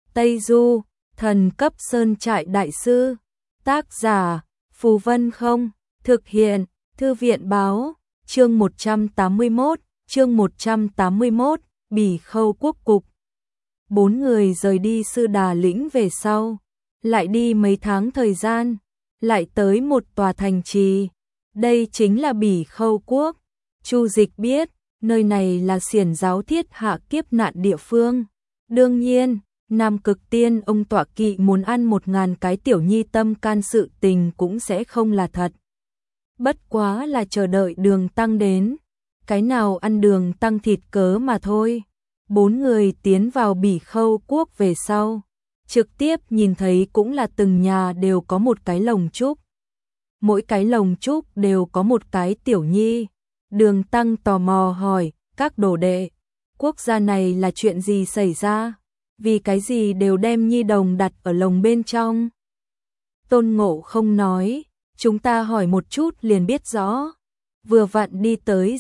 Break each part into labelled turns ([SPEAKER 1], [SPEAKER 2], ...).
[SPEAKER 1] Tây Du, thần cấp sơn trại đại sư. Tác giả, Phù Vân Không. Thực hiện, Thư viện Báo. Chương 181, Bỉ Khâu quốc cục. 4 người rời đi Sư Đà Lĩnh về sau, lại đi mấy tháng thời gian, lại tới một tòa thành trì. Đây chính là Bỉ Khâu quốc. Chu Dịch biết, nơi này là xiển giáo thiết hạ kiếp nạn địa phương. Đương nhiên, Nam Cực Tiên ông tọa kỵ muốn ăn 1000 cái tiểu nhi tâm can sự tình cũng sẽ không là thật. Bất quá là chờ đợi Đường Tăng đến, cái nào ăn Đường Tăng thịt cớ mà thôi. 4 người tiến vào Bỉ Khâu quốc về sau, trực tiếp nhìn thấy cũng là từng nhà đều có một cái lồng trúc. Mỗi cái lồng trúc đều có một cái tiểu nhi. Đường Tăng tò mò hỏi, các đồ đệ, quốc gia này là chuyện gì xảy ra? Vì cái gì đều đem nhi đồng đặt ở lồng bên trong? Tôn Ngộ Không nói, chúng ta hỏi một chút liền biết rõ. Vừa vặn đi tới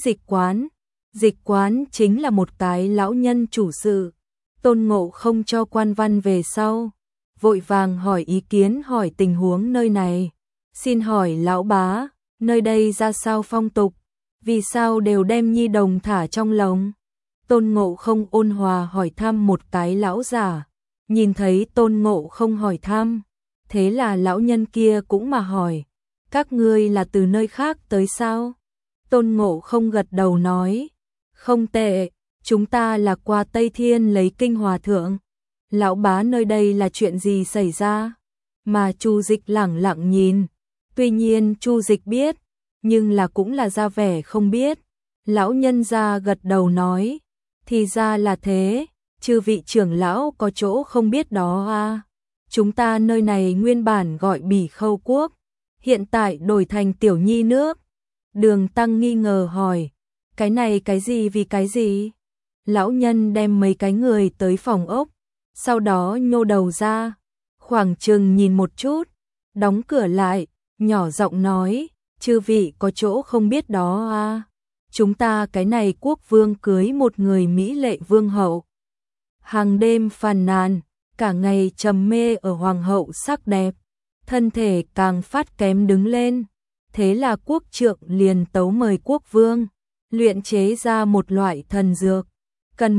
[SPEAKER 1] dịch quán chính là một cái lão nhân chủ sự. Tôn Ngộ Không cho quan văn về sau, vội vàng hỏi ý kiến, hỏi tình huống nơi này. Xin hỏi lão bá, nơi đây ra sao phong tục? Vì sao đều đem nhi đồng thả trong lồng? Tôn Ngộ Không ôn hòa hỏi thăm một cái lão giả. Nhìn thấy Tôn Ngộ Không hỏi thăm, thế là lão nhân kia cũng mà hỏi, các ngươi là từ nơi khác tới sao? Tôn Ngộ Không gật đầu nói, không tệ, chúng ta là qua Tây Thiên lấy kinh hòa thượng. Lão bá, nơi đây là chuyện gì xảy ra? Mà Chu Dịch lẳng lặng nhìn. Tuy nhiên Chu Dịch biết, nhưng là cũng là ra vẻ không biết. Lão nhân gia gật đầu nói, thì ra là thế, chư vị trưởng lão có chỗ không biết đó à. Chúng ta nơi này nguyên bản gọi Bỉ Khâu quốc, hiện tại đổi thành Tiểu Nhi nước. Đường Tăng nghi ngờ hỏi, cái này cái gì vì cái gì? Lão nhân đem mấy cái người tới phòng ốc, sau đó nhô đầu ra, khoảng chừng nhìn một chút, đóng cửa lại, nhỏ giọng nói, chư vị có chỗ không biết đó à. Chúng ta cái này quốc vương cưới một người mỹ lệ vương hậu, hàng đêm phàn nàn, cả ngày trầm mê ở hoàng hậu sắc đẹp, thân thể càng phát kém đứng lên. Thế là quốc trượng liền tấu mời quốc vương luyện chế ra một loại thần dược, cần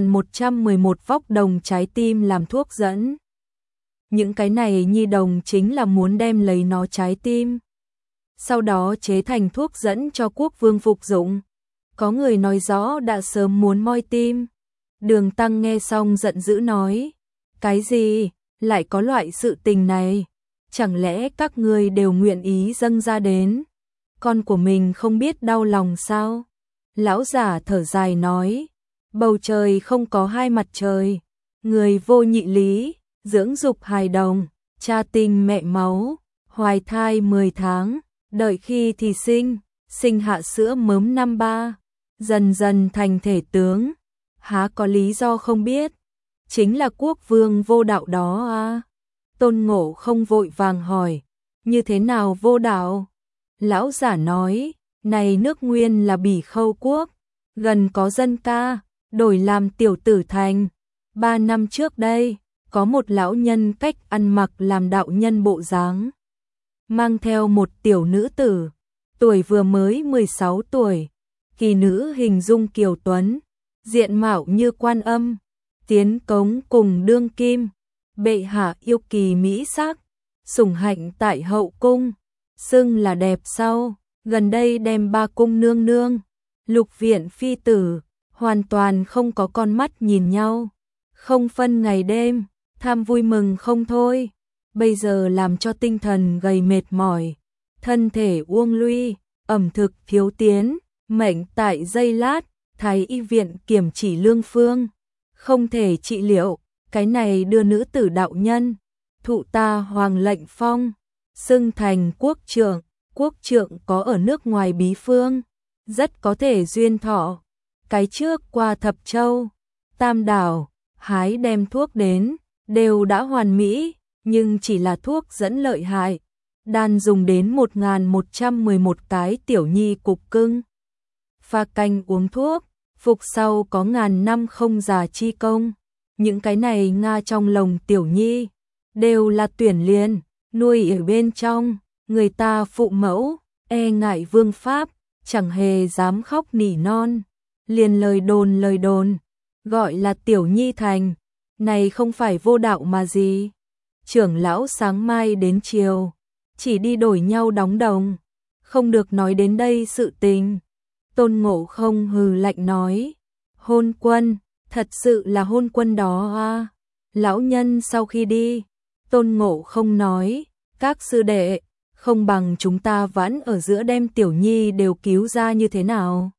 [SPEAKER 1] 1111 vóc đồng trái tim làm thuốc dẫn. Những cái này nhi đồng chính là muốn đem lấy nó trái tim, sau đó chế thành thuốc dẫn cho quốc vương phục dụng. Có người nói rõ đã sớm muốn moi tim. Đường Tăng nghe xong giận dữ nói, cái gì, lại có loại sự tình này? Chẳng lẽ các ngươi đều nguyện ý dâng ra đến? Con của mình không biết đau lòng sao? Lão giả thở dài nói, bầu trời không có hai mặt trời, người vô nhị lý, dưỡng dục hài đồng, cha tinh mẹ máu, hoài thai 10 tháng, đợi khi thì sinh hạ sữa mớm năm 3, dần dần thành thể tướng, há có lý do không biết? Chính là quốc vương vô đạo đó à? Tôn Ngộ Không vội vàng hỏi, như thế nào vô đạo? Lão giả nói, này nước nguyên là Bỉ Khâu quốc, gần có dân ca, đổi làm tiểu tử thành. 3 năm trước đây, có một lão nhân cách ăn mặc làm đạo nhân bộ dáng, mang theo một tiểu nữ tử, tuổi vừa mới 16 tuổi, kỳ nữ hình dung kiều tuấn, diện mạo như Quan Âm, tiến cống cùng đương kim. Bệ hạ yêu kỳ mỹ sắc, sủng hạnh tại hậu cung, xưng là đẹp sau, gần đây đem 3 cung nương nương, lục viện phi tử, hoàn toàn không có con mắt nhìn nhau, không phân ngày đêm, tham vui mừng không thôi. Bây giờ làm cho tinh thần gầy mệt mỏi, thân thể uông luy, ẩm thực thiếu tiến, mệnh tại giây lát, thái y viện kiểm chỉ lương phương, không thể trị liệu. Cái này đưa nữ tử đạo nhân, thụ ta hoàng lệnh phong, xưng thành quốc trượng có ở nước ngoài bí phương, rất có thể duyên thọ. Cái trước qua Thập Châu, Tam Đảo, hái đem thuốc đến, đều đã hoàn mỹ, nhưng chỉ là thuốc dẫn lợi hại, đan dùng đến 1111 cái tiểu nhi cục cưng. Pha canh uống thuốc, phục sau có ngàn năm không già chi công. những cái này Nga trong lồng Tiểu Nhi, đều là tuyển liền, nuôi ở bên trong, người ta phụ mẫu, e ngại vương pháp, chẳng hề dám khóc nỉ non, liền lời đồn, gọi là Tiểu Nhi thành, này không phải vô đạo mà gì. Trưởng lão sáng mai đến chiều, chỉ đi đổi nhau đóng đồng, không được nói đến đây sự tình. Tôn Ngộ Không hừ lạnh nói, hôn quân, thật sự là hôn quân đó à. Lão nhân sau khi đi, Tôn Ngộ Không nói, các sư đệ, không bằng chúng ta vãn ở giữa đem Tiểu Nhi đều cứu ra như thế nào.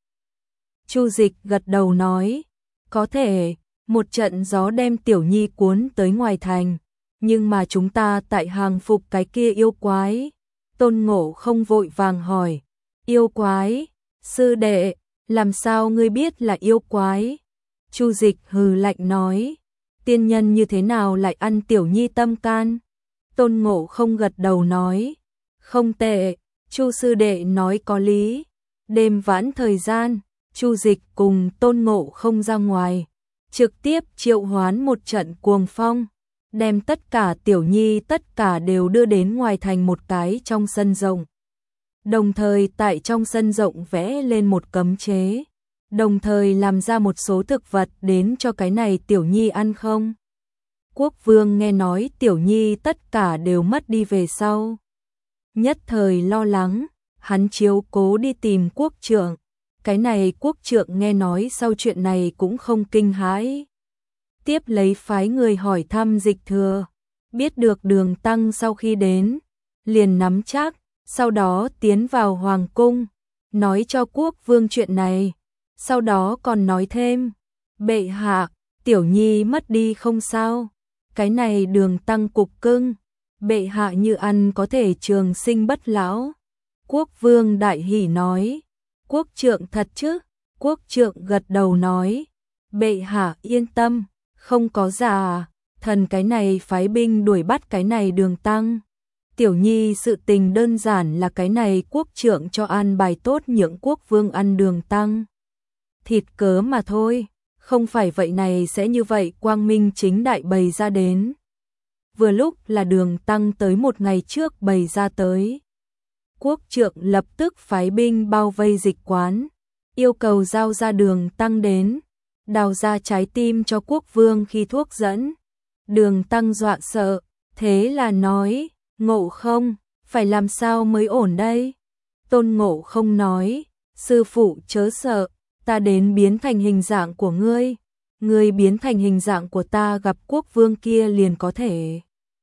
[SPEAKER 1] Chu Dịch gật đầu nói, có thể, một trận gió đem Tiểu Nhi cuốn tới ngoài thành, nhưng mà chúng ta tại hàng phục cái kia yêu quái. Tôn Ngộ Không vội vàng hỏi, yêu quái, sư đệ, làm sao ngươi biết là yêu quái? Chu Dịch hừ lạnh nói, tiên nhân như thế nào lại ăn Tiểu Nhi tâm can? Tôn Ngộ Không gật đầu nói, không tệ, Chu sư đệ nói có lý. Đêm vãn thời gian, Chu Dịch cùng Tôn Ngộ Không ra ngoài, trực tiếp triệu hoán một trận cuồng phong, đem tất cả Tiểu Nhi tất cả đều đưa đến ngoài thành một cái trong sân rộng. Đồng thời tại trong sân rộng vẽ lên một cấm chế, đồng thời làm ra một số thực vật đến cho cái này Tiểu Nhi ăn không. Quốc vương nghe nói Tiểu Nhi tất cả đều mất đi về sau, nhất thời lo lắng, hắn chiếu cố đi tìm quốc trượng. Cái này quốc trượng nghe nói sau chuyện này cũng không kinh hãi. Tiếp lấy phái người hỏi thăm Dịch Thừa, biết được Đường Tăng sau khi đến, liền nắm chắc, sau đó tiến vào hoàng cung, nói cho quốc vương chuyện này, sau đó còn nói thêm, bệ hạ, Tiểu Nhi mất đi không sao, cái này Đường Tăng cục cưng, bệ hạ như ăn có thể trường sinh bất lão. Quốc vương đại hỉ nói, quốc trượng thật chứ? Quốc trượng gật đầu nói, bệ hạ yên tâm, không có già, thần cái này phái binh đuổi bắt cái này Đường Tăng. Tiểu Nhi sự tình đơn giản là cái này quốc trượng cho an bài tốt những quốc vương ăn Đường Tăng thịt cớ mà thôi, không phải vậy này sẽ như vậy quang minh chính đại bày ra đến. Vừa lúc là Đường Tăng tới một ngày trước bày ra tới. Quốc trượng lập tức phái binh bao vây dịch quán, yêu cầu giao ra Đường Tăng đến, đào ra trái tim cho quốc vương khi thuốc dẫn. Đường Tăng dọa sợ, thế là nói, Ngộ Không, phải làm sao mới ổn đây? Tôn Ngộ Không nói, sư phụ chớ sợ, ta đến biến thành hình dạng của ngươi biến thành hình dạng của ta gặp quốc vương kia liền có thể.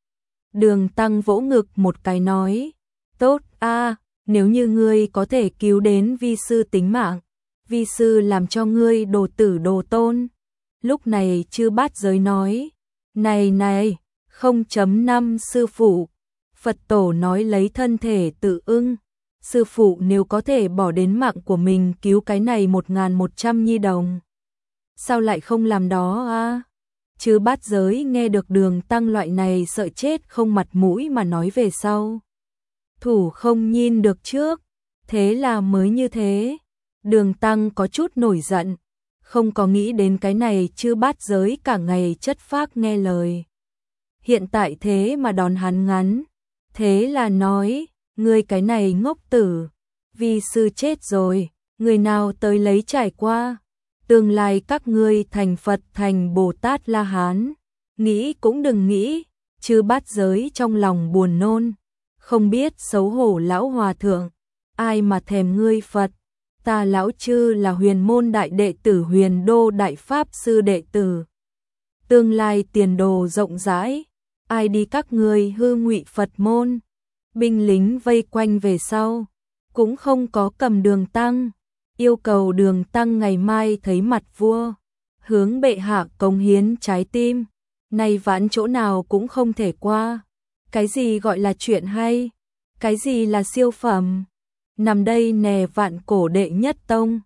[SPEAKER 1] Đường Tăng vỗ ngực một cái nói, tốt a, nếu như ngươi có thể cứu đến vi sư tính mạng, vi sư làm cho ngươi đồ tử đồ tôn. Lúc này Chư Bát Giới nói, này, 0.5 sư phụ, Phật tổ nói lấy thân thể tự ưng, sư phụ nếu có thể bỏ đến mạng của mình cứu cái này 1.100 nhi đồng, sao lại không làm đó a? Chư Bát Giới nghe được Đường Tăng loại này sợ chết không mặt mũi mà nói về sau, thủ không nhìn được trước, thế là mới như thế. Đường Tăng có chút nổi giận, không có nghĩ đến cái này Chư Bát Giới cả ngày chất phác nghe lời, hiện tại thế mà đòn hắn ngắn, thế là nói, ngươi cái này ngốc tử, vi sư chết rồi, người nào tới lấy trải qua, tương lai các ngươi thành Phật thành Bồ Tát La Hán, nghĩ cũng đừng nghĩ. Chư Bát Giới trong lòng buồn nôn, không biết xấu hổ lão hòa thượng, ai mà thèm ngươi Phật, ta lão chư là huyền môn đại đệ tử Huyền Đô đại pháp sư đệ tử, tương lai tiền đồ rộng rãi, ai đi các ngươi hư ngụy Phật môn. Binh lính vây quanh về sau, cũng không có cầm Đường Tăng, yêu cầu Đường Tăng ngày mai thấy mặt vua, hướng bệ hạ cống hiến trái tim, này vãn chỗ nào cũng không thể qua. Cái gì gọi là chuyện hay, cái gì là siêu phẩm, nằm đây nè vạn cổ đệ nhất tông,